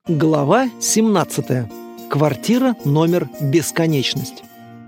Глава 17. Квартира номер бесконечность.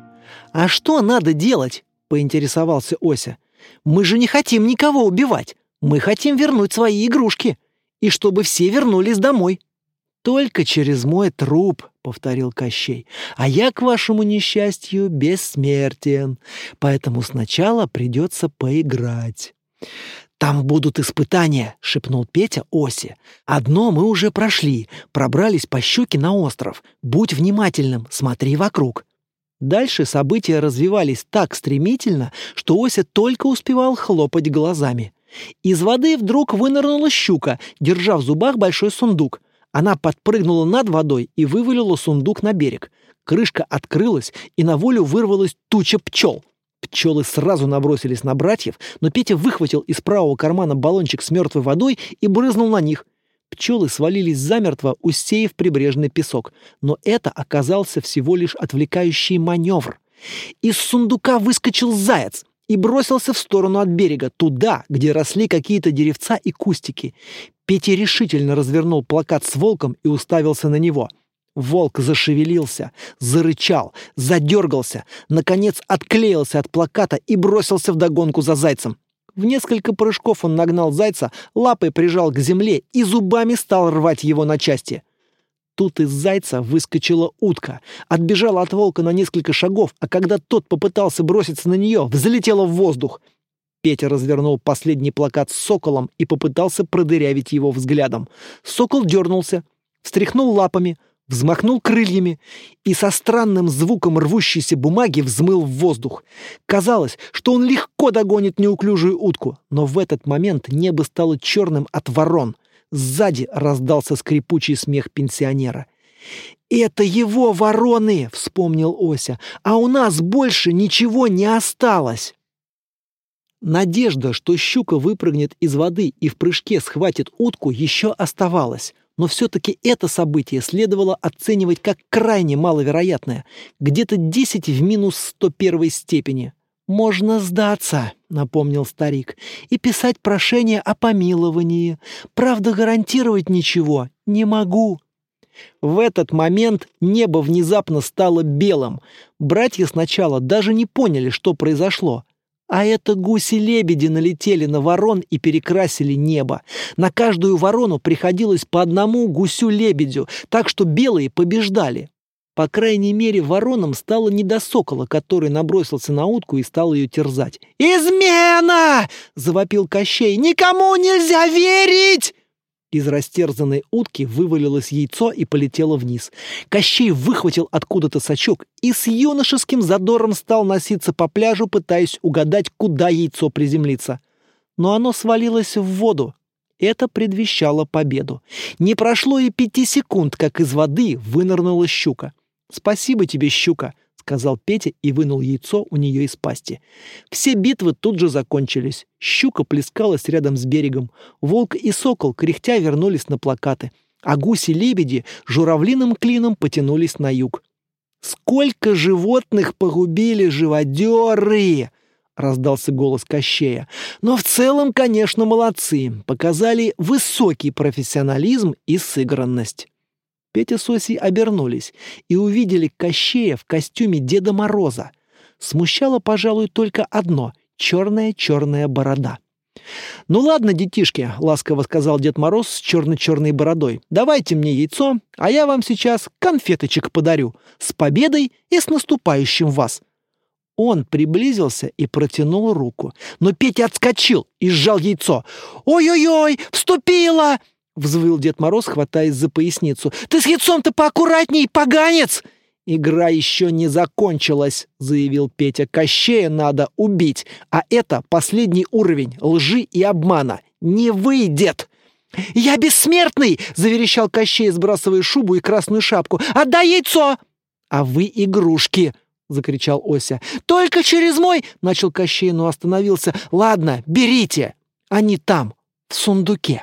«А что надо делать?» – поинтересовался Ося. «Мы же не хотим никого убивать. Мы хотим вернуть свои игрушки. И чтобы все вернулись домой». «Только через мой труп», — повторил Кощей. «А я, к вашему несчастью, бессмертен. Поэтому сначала придется поиграть». «Там будут испытания», — шепнул Петя Осе. «Одно мы уже прошли, пробрались по щуке на остров. Будь внимательным, смотри вокруг». Дальше события развивались так стремительно, что Ося только успевал хлопать глазами. Из воды вдруг вынырнула щука, держа в зубах большой сундук. Она подпрыгнула над водой и вывалила сундук на берег. Крышка открылась, и на волю вырвалась туча пчел. Пчелы сразу набросились на братьев, но Петя выхватил из правого кармана баллончик с мертвой водой и брызнул на них. Пчелы свалились замертво, усеяв прибрежный песок. Но это оказался всего лишь отвлекающий маневр. Из сундука выскочил заяц и бросился в сторону от берега, туда, где росли какие-то деревца и кустики. Петя решительно развернул плакат с волком и уставился на него. Волк зашевелился, зарычал, задергался, наконец отклеился от плаката и бросился вдогонку за зайцем. В несколько прыжков он нагнал зайца, лапой прижал к земле и зубами стал рвать его на части. Тут из зайца выскочила утка, отбежала от волка на несколько шагов, а когда тот попытался броситься на нее, взлетела в воздух. Петя развернул последний плакат с соколом и попытался продырявить его взглядом. Сокол дернулся, встряхнул лапами, взмахнул крыльями и со странным звуком рвущейся бумаги взмыл в воздух. Казалось, что он легко догонит неуклюжую утку, но в этот момент небо стало черным от ворон. Сзади раздался скрипучий смех пенсионера. «Это его вороны!» — вспомнил Ося. «А у нас больше ничего не осталось!» Надежда, что щука выпрыгнет из воды и в прыжке схватит утку, еще оставалась. Но все-таки это событие следовало оценивать как крайне маловероятное, где-то 10 в минус 101 степени. «Можно сдаться», — напомнил старик, — «и писать прошение о помиловании. Правда, гарантировать ничего не могу». В этот момент небо внезапно стало белым. Братья сначала даже не поняли, что произошло. А это гуси-лебеди налетели на ворон и перекрасили небо. На каждую ворону приходилось по одному гусю-лебедю, так что белые побеждали. По крайней мере, воронам стало не до сокола, который набросился на утку и стал ее терзать. «Измена!» — завопил Кощей. «Никому нельзя верить!» Из растерзанной утки вывалилось яйцо и полетело вниз. Кощей выхватил откуда-то сачок и с юношеским задором стал носиться по пляжу, пытаясь угадать, куда яйцо приземлится. Но оно свалилось в воду. Это предвещало победу. Не прошло и 5 секунд, как из воды вынырнула щука. «Спасибо тебе, щука», — сказал Петя и вынул яйцо у нее из пасти. Все битвы тут же закончились. Щука плескалась рядом с берегом. Волк и сокол, кряхтя, вернулись на плакаты. А гуси-лебеди журавлиным клином потянулись на юг. «Сколько животных погубили живодеры!» — раздался голос Кощея. «Но в целом, конечно, молодцы. Показали высокий профессионализм и сыгранность». Петя с Осей обернулись и увидели Кощея в костюме Деда Мороза. Смущало, пожалуй, только одно — черная борода. «Ну ладно, детишки», — ласково сказал Дед Мороз с черной бородой, — «давайте мне яйцо, а я вам сейчас конфеточек подарю. С победой и с наступающим вас». Он приблизился и протянул руку, но Петя отскочил и сжал яйцо. «Ой-ой-ой, вступила!» — взвыл Дед Мороз, хватаясь за поясницу. «Ты с яйцом-то поаккуратней, поганец!» «Игра еще не закончилась», — заявил Петя. «Кощея надо убить, а это последний уровень лжи и обмана. Не выйдет!» «Я бессмертный!» — заверещал Кощей, сбрасывая шубу и красную шапку. «Отдай яйцо!» «А вы игрушки!» — закричал Ося. «Только через мой...» — начал Кощей, но остановился. «Ладно, берите! Они там, в сундуке!»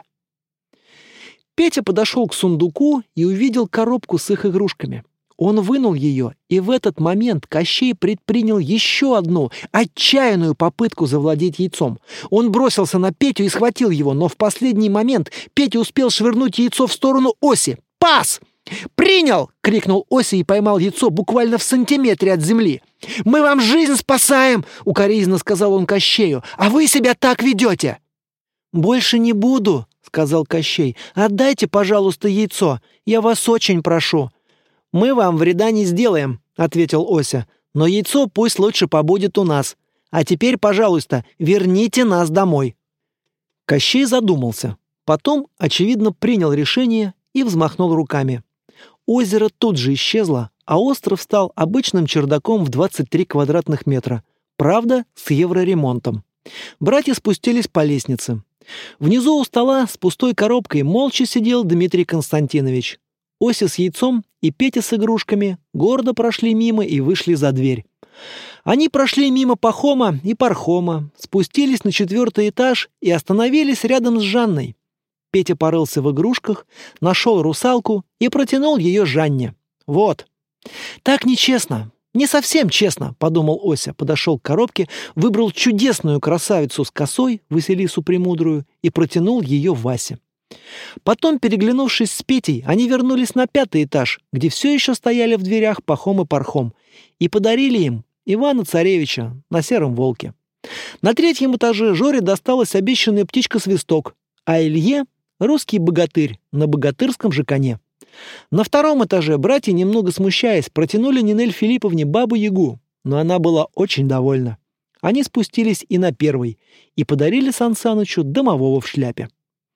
Петя подошел к сундуку и увидел коробку с их игрушками. Он вынул ее, и в этот момент Кощей предпринял еще одну отчаянную попытку завладеть яйцом. Он бросился на Петю и схватил его, но в последний момент Петя успел швырнуть яйцо в сторону Оси. «Пас!» «Принял!» — крикнул Ося и поймал яйцо буквально в сантиметре от земли. «Мы вам жизнь спасаем!» — укоризненно сказал он Кощею. «А вы себя так ведете!» «Больше не буду!» — сказал Кощей. «Отдайте, пожалуйста, яйцо. Я вас очень прошу». «Мы вам вреда не сделаем», — ответил Ося. «Но яйцо пусть лучше побудет у нас. А теперь, пожалуйста, верните нас домой». Кощей задумался. Потом, очевидно, принял решение и взмахнул руками. Озеро тут же исчезло, а остров стал обычным чердаком в 23 квадратных метра. Правда, с евроремонтом. Братья спустились по лестнице. Внизу у стола с пустой коробкой молча сидел Дмитрий Константинович. Ося с яйцом и Петя с игрушками гордо прошли мимо и вышли за дверь. Они прошли мимо Пахома и Пархома, спустились на 4-й этаж и остановились рядом с Жанной. Петя порылся в игрушках, нашел русалку и протянул ее Жанне. «Вот». «Так нечестно. Не совсем честно», — подумал Ося, подошел к коробке, выбрал чудесную красавицу с косой, Василису Премудрую, и протянул ее Васе. Потом, переглянувшись с Петей, они вернулись на 5-й этаж, где все еще стояли в дверях Пахом и Пархом, и подарили им Ивана-Царевича на сером волке. На 3-м этаже Жоре досталась обещанная птичка-свисток, а Илье — русский богатырь на богатырском же коне. На 2-м этаже братья, немного смущаясь, протянули Нинель Филипповне бабу-ягу, но она была очень довольна. Они спустились и на 1-й и подарили Сан Санычу домового в шляпе.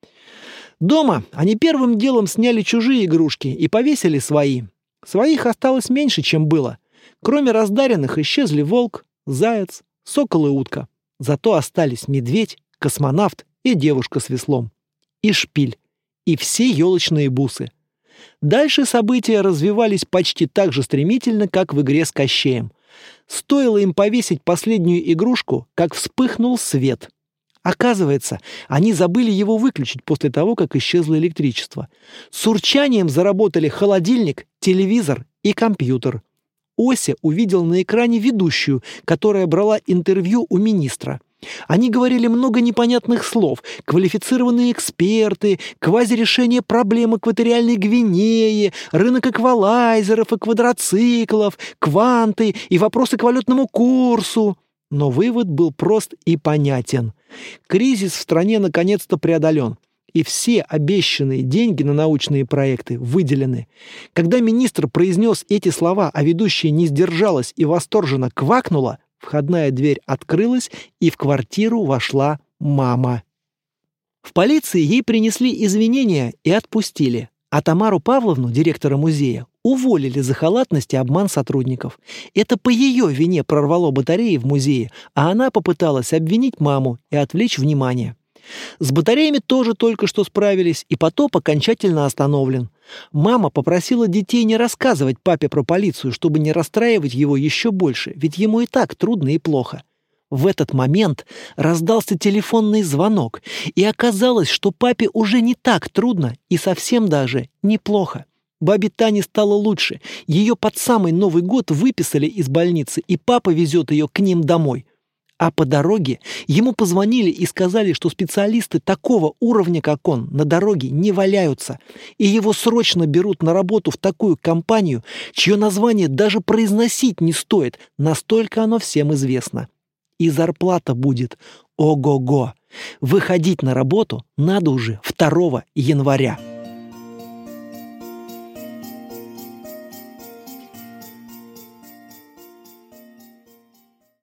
Дома они первым делом сняли чужие игрушки и повесили свои. Своих осталось меньше, чем было. Кроме раздаренных исчезли волк, заяц, сокол и утка. Зато остались медведь, космонавт и девушка с веслом. И шпиль, и все елочные бусы. Дальше события развивались почти так же стремительно, как в игре с Кощеем. Стоило им повесить последнюю игрушку, как вспыхнул свет. Оказывается, они забыли его выключить после того, как исчезло электричество. С урчанием заработали холодильник, телевизор и компьютер. Ося увидел на экране ведущую, которая брала интервью у министра. Они говорили много непонятных слов: квалифицированные эксперты, квазирешение проблем экваториальной Гвинеи, рынок эквалайзеров и квадроциклов, кванты и вопросы к валютному курсу. Но вывод был прост и понятен. Кризис в стране наконец-то преодолен, и все обещанные деньги на научные проекты выделены. Когда министр произнес эти слова, а ведущая не сдержалась и восторженно квакнула, входная дверь открылась, и в квартиру вошла мама. В полиции ей принесли извинения и отпустили, а Тамару Павловну, директора музея, уволили за халатность и обман сотрудников. Это по ее вине прорвало батареи в музее, а она попыталась обвинить маму и отвлечь внимание. С батареями тоже только что справились, и потоп окончательно остановлен. Мама попросила детей не рассказывать папе про полицию, чтобы не расстраивать его еще больше, ведь ему и так трудно и плохо. В этот момент раздался телефонный звонок, и оказалось, что папе уже не так трудно и совсем даже неплохо. Бабе Тане стало лучше. Ее под самый Новый год выписали из больницы, и папа везет ее к ним домой. А по дороге ему позвонили и сказали, что специалисты такого уровня, как он, на дороге не валяются, и его срочно берут на работу в такую компанию, чье название даже произносить не стоит, настолько оно всем известно. И зарплата будет ого-го. Выходить на работу надо уже 2 января.